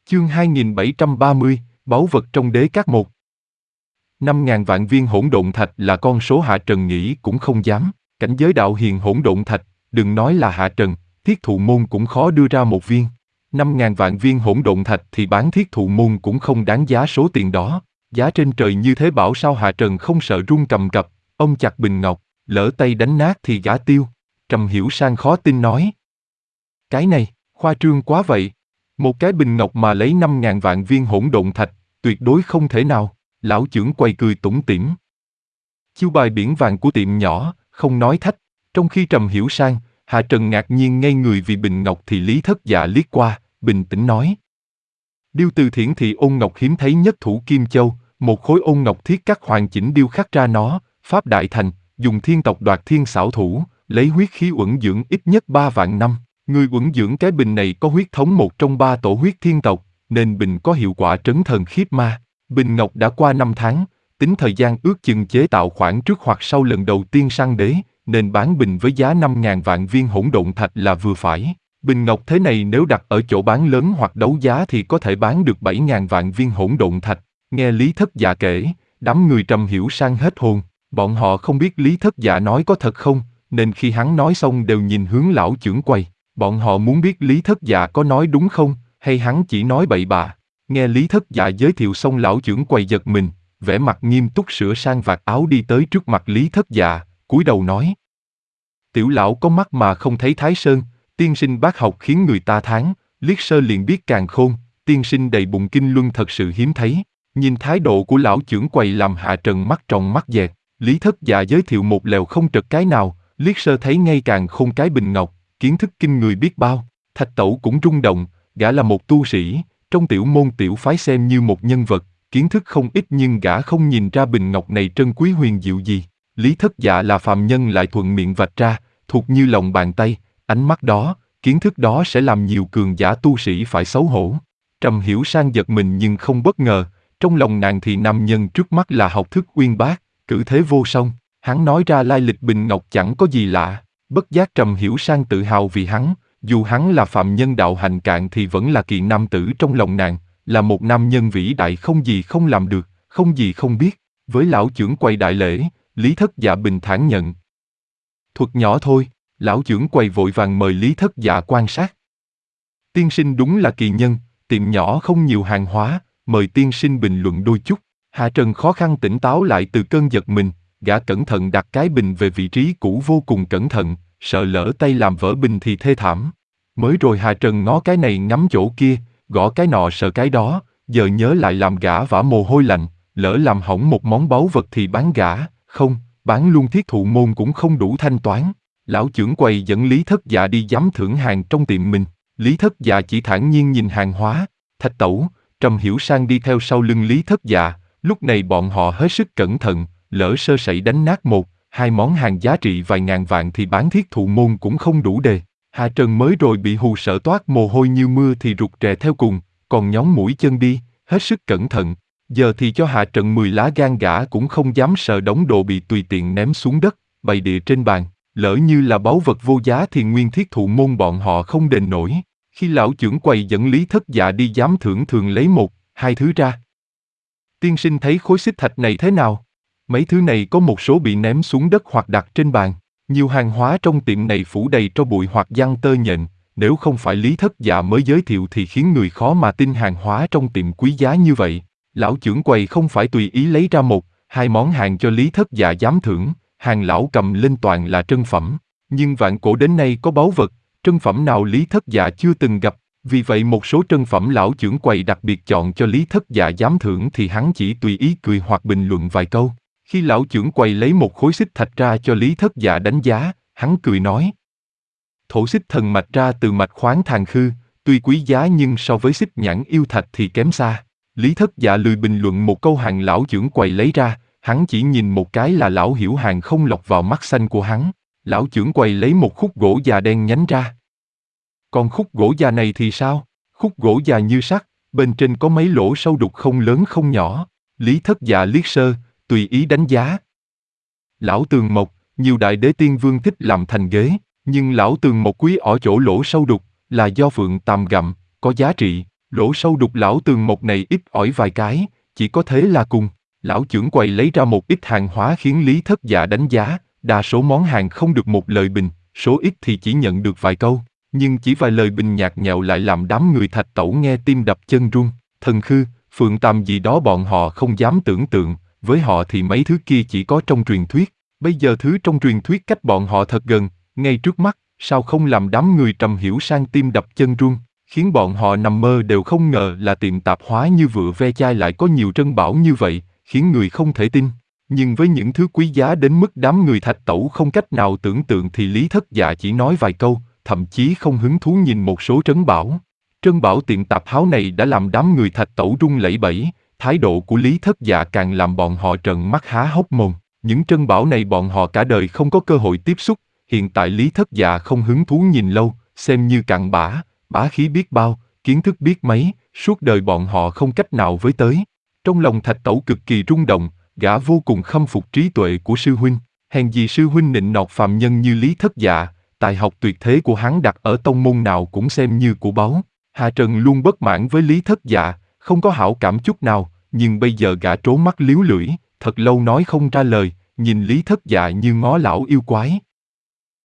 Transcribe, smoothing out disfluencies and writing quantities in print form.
Chương 2730, Báu vật trong đế các một. 5.000 vạn viên hỗn độn thạch là con số Hạ Trần nghĩ cũng không dám. Cảnh giới đạo hiền hỗn độn thạch, đừng nói là Hạ Trần, Thiết Thụ Môn cũng khó đưa ra một viên. 5.000 vạn viên hỗn độn thạch thì bán Thiết Thụ Môn cũng không đáng giá số tiền đó. Giá trên trời như thế bảo sao Hạ Trần không sợ run cầm cập. Ông chặt bình ngọc, lỡ tay đánh nát thì gã tiêu. Trầm Hiểu Sang khó tin nói. Cái này, khoa trương quá vậy. Một cái bình ngọc mà lấy 5.000 vạn viên hỗn độn thạch, tuyệt đối không thể nào. Lão chưởng quầy cười tủm tỉm. Chiêu bài biển vàng của tiệm nhỏ, không nói thách. Trong khi Trầm Hiểu Sang, Hạ Trần ngạc nhiên ngây người vì bình ngọc thì Lý Thất Dạ liếc qua, bình tĩnh nói. Điêu từ thiển thị ôn ngọc hiếm thấy nhất thủ Kim Châu, một khối ôn ngọc thiết cắt hoàn chỉnh điêu khắc ra nó, pháp đại thành, dùng thiên tộc đoạt thiên xảo thủ, lấy huyết khí uẩn dưỡng ít nhất 3 vạn năm. Người uẩn dưỡng cái bình này có huyết thống một trong 3 tổ huyết thiên tộc, nên bình có hiệu quả trấn thần khiếp ma. Bình ngọc đã qua 5 tháng, tính thời gian ước chừng chế tạo khoảng trước hoặc sau lần đầu tiên săn đế, nên bán bình với giá 5.000 vạn viên hỗn độn thạch là vừa phải. Bình ngọc thế này nếu đặt ở chỗ bán lớn hoặc đấu giá thì có thể bán được 7.000 vạn viên hỗn độn thạch. Nghe Lý Thất Dạ kể, đám người Trầm Hiểu Sang hết hồn. Bọn họ không biết Lý Thất Dạ nói có thật không, nên khi hắn nói xong đều nhìn hướng lão chưởng quầy. Bọn họ muốn biết Lý Thất Dạ có nói đúng không, hay hắn chỉ nói bậy bạ. Nghe Lý Thất Dạ giới thiệu xong lão chưởng quầy giật mình, vẻ mặt nghiêm túc sửa sang vạt áo đi tới trước mặt Lý Thất Dạ, cúi đầu nói. Tiểu lão có mắt mà không thấy Thái Sơn, tiên sinh bác học khiến người ta thán, liếc sơ liền biết càn khôn, tiên sinh đầy bụng kinh luân thật sự hiếm thấy. Nhìn thái độ của lão chưởng quầy làm Hạ Trần mắt tròn mắt dẹt, Lý Thất Dạ giới thiệu một lèo không trật cái nào, liếc sơ thấy ngay càn khôn cái bình ngọc, kiến thức kinh người biết bao. Thạch Tẩu cũng rung động, gã là một tu sĩ, trong tiểu môn tiểu phái xem như một nhân vật, kiến thức không ít nhưng gã không nhìn ra bình ngọc này trân quý huyền diệu gì. Lý Thất Dạ là phàm nhân lại thuận miệng vạch ra, thuộc như lòng bàn tay, ánh mắt đó, kiến thức đó sẽ làm nhiều cường giả tu sĩ phải xấu hổ. Trầm Hiểu Sang giật mình nhưng không bất ngờ, trong lòng nàng thì nam nhân trước mắt là học thức uyên bác, cử thế vô song, hắn nói ra lai lịch bình ngọc chẳng có gì lạ, bất giác Trầm Hiểu Sang tự hào vì hắn, dù hắn là phạm nhân đạo hành cạn thì vẫn là kỳ nam tử trong lòng nàng, là một nam nhân vĩ đại không gì không làm được, không gì không biết. Với lão chưởng quầy đại lễ, Lý Thất Dạ bình thản nhận. Thuật nhỏ thôi, lão chưởng quầy vội vàng mời Lý Thất Dạ quan sát. Tiên sinh đúng là kỳ nhân, tiệm nhỏ không nhiều hàng hóa, mời tiên sinh bình luận đôi chút. Hạ Trần khó khăn tỉnh táo lại từ cơn giật mình, gã cẩn thận đặt cái bình về vị trí cũ vô cùng cẩn thận, sợ lỡ tay làm vỡ bình thì thê thảm. Mới rồi Hạ Trần ngó cái này ngắm chỗ kia, gõ cái nọ sợ cái đó, giờ nhớ lại làm gã vã mồ hôi lạnh, lỡ làm hỏng một món báu vật thì bán gã, không, bán luôn Thiết Thụ Môn cũng không đủ thanh toán. Lão chưởng quầy dẫn Lý Thất Dạ đi giám thưởng hàng trong tiệm mình, Lý Thất Dạ chỉ thản nhiên nhìn hàng hóa, Thạch Tẩu, Trầm Hiểu Sang đi theo sau lưng Lý Thất Dạ, lúc này bọn họ hết sức cẩn thận, lỡ sơ sẩy đánh nát một, hai món hàng giá trị vài ngàn vạn thì bán Thiết Thụ Môn cũng không đủ đề. Hạ Trần mới rồi bị hù sợ toát mồ hôi như mưa thì rụt rè theo cùng, còn nhón mũi chân đi, hết sức cẩn thận. Giờ thì cho Hạ Trần 10 lá gan gã cũng không dám sợ đống đồ bị tùy tiện ném xuống đất, bày địa trên bàn, lỡ như là báu vật vô giá thì nguyên Thiết Thụ Môn bọn họ không đền nổi. Khi lão chưởng quầy dẫn Lý Thất Dạ đi giám thưởng thường lấy một, hai thứ ra. Tiên sinh thấy khối xích thạch này thế nào? Mấy thứ này có một số bị ném xuống đất hoặc đặt trên bàn. Nhiều hàng hóa trong tiệm này phủ đầy tro bụi hoặc giăng tơ nhện, nếu không phải Lý Thất Dạ mới giới thiệu thì khiến người khó mà tin hàng hóa trong tiệm quý giá như vậy. Lão chưởng quầy không phải tùy ý lấy ra một, hai món hàng cho Lý Thất Dạ giám thưởng, hàng lão cầm lên toàn là trân phẩm. Nhưng vạn cổ đến nay có báu vật, trân phẩm nào Lý Thất Dạ chưa từng gặp, vì vậy một số trân phẩm lão chưởng quầy đặc biệt chọn cho Lý Thất Dạ giám thưởng thì hắn chỉ tùy ý cười hoặc bình luận vài câu. Khi lão chưởng quầy lấy một khối xích thạch ra cho Lý Thất Dạ đánh giá, hắn cười nói. Thổ xích thần mạch ra từ mạch khoáng Thàn Khư, tuy quý giá nhưng so với xích nhãn yêu thạch thì kém xa. Lý Thất Dạ lười bình luận một câu hàng lão chưởng quầy lấy ra, hắn chỉ nhìn một cái là lão hiểu hàng không lọt vào mắt xanh của hắn. Lão chưởng quầy lấy một khúc gỗ già đen nhánh ra. Còn khúc gỗ già này thì sao? Khúc gỗ già như sắt, bên trên có mấy lỗ sâu đục không lớn không nhỏ. Lý Thất Dạ liếc sơ, tùy ý đánh giá. Lão tường mộc, nhiều đại đế tiên vương thích làm thành ghế, nhưng lão tường mộc quý ở chỗ lỗ sâu đục, là do phượng tàm gặm, có giá trị. Lỗ sâu đục lão tường một này ít ỏi vài cái, chỉ có thế là cùng. Lão trưởng quầy lấy ra một ít hàng hóa khiến Lý Thất Dạ đánh giá, đa số món hàng không được một lời bình, số ít thì chỉ nhận được vài câu. Nhưng chỉ vài lời bình nhạt nhẽo lại làm đám người Thạch Tẩu nghe tim đập chân run. Thần khư, phượng tam gì đó bọn họ không dám tưởng tượng, với họ thì mấy thứ kia chỉ có trong truyền thuyết. Bây giờ thứ trong truyền thuyết cách bọn họ thật gần, ngay trước mắt, sao không làm đám người Trầm Hiểu Sang tim đập chân run, khiến bọn họ nằm mơ đều không ngờ là tiệm tạp hóa như Vựa Ve Chai lại có nhiều trân bảo như vậy, khiến người không thể tin. Nhưng với những thứ quý giá đến mức đám người Thạch Tẩu không cách nào tưởng tượng thì Lý Thất Dạ chỉ nói vài câu, thậm chí không hứng thú nhìn một số trấn bảo. Trân bảo tiệm tạp hóa này đã làm đám người Thạch Tẩu run lẩy bẩy, thái độ của Lý Thất Dạ càng làm bọn họ trợn mắt há hốc mồm. Những trân bảo này bọn họ cả đời không có cơ hội tiếp xúc, hiện tại Lý Thất Dạ không hứng thú nhìn lâu, xem như cặn bã, bá khí biết bao, kiến thức biết mấy, suốt đời bọn họ không cách nào với tới. Trong lòng Thạch Tẩu cực kỳ rung động, gã vô cùng khâm phục trí tuệ của sư huynh, hèn gì sư huynh nịnh nọt phàm nhân như Lý Thất Dạ, tài học tuyệt thế của hắn đặt ở tông môn nào cũng xem như của báu. Hà Trần luôn bất mãn với Lý Thất Dạ, không có hảo cảm chút nào, nhưng bây giờ gã trố mắt líu lưỡi, thật lâu nói không ra lời, nhìn Lý Thất Dạ như ngó lão yêu quái.